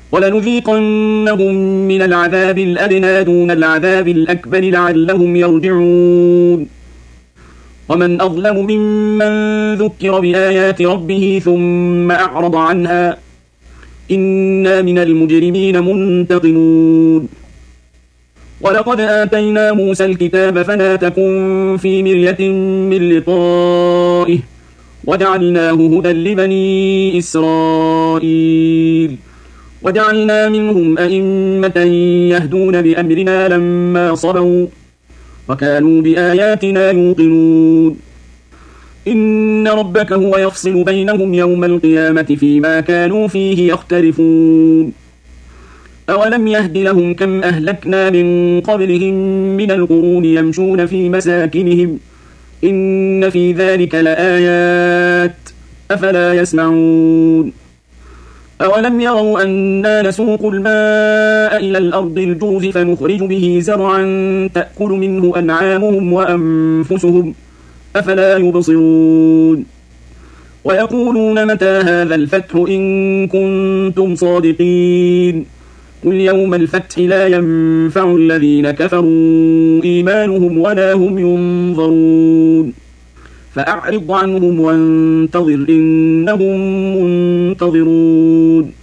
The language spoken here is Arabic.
ولنذيقنهم من العذاب الأدنى دون العذاب الأكبر لعلهم يرجعون. ومن أظلم ممن ذكر بآيات ربه ثم أعرض عنها إنا من المجرمين منتقمون. ولقد آتينا موسى الكتاب فلا تكن في مرية من لقائه وجعلناه هدى لبني إسرائيل وجعلنا منهم أئمة يهدون بأمرنا لما صبروا وكانوا بآياتنا يوقنون. إن ربك هو يفصل بينهم يوم القيامة فيما كانوا فيه يختلفون. أولم يهد لهم كم أهلكنا من قبلهم من القرون يمشون في مساكنهم إن في ذلك لآيات أفلا يسمعون. أولم يروا أنا نسوق الماء إلى الأرض الجرز فنخرج به زرعا تأكل منه أنعامهم وأنفسهم أفلا يبصرون. ويقولون متى هذا الفتح إن كنتم صادقين قل يوم الفتح لا ينفع الذين كفروا إيمانهم ولا هم ينظرون. فأعرض عنهم وانتظر إنهم منتظرون.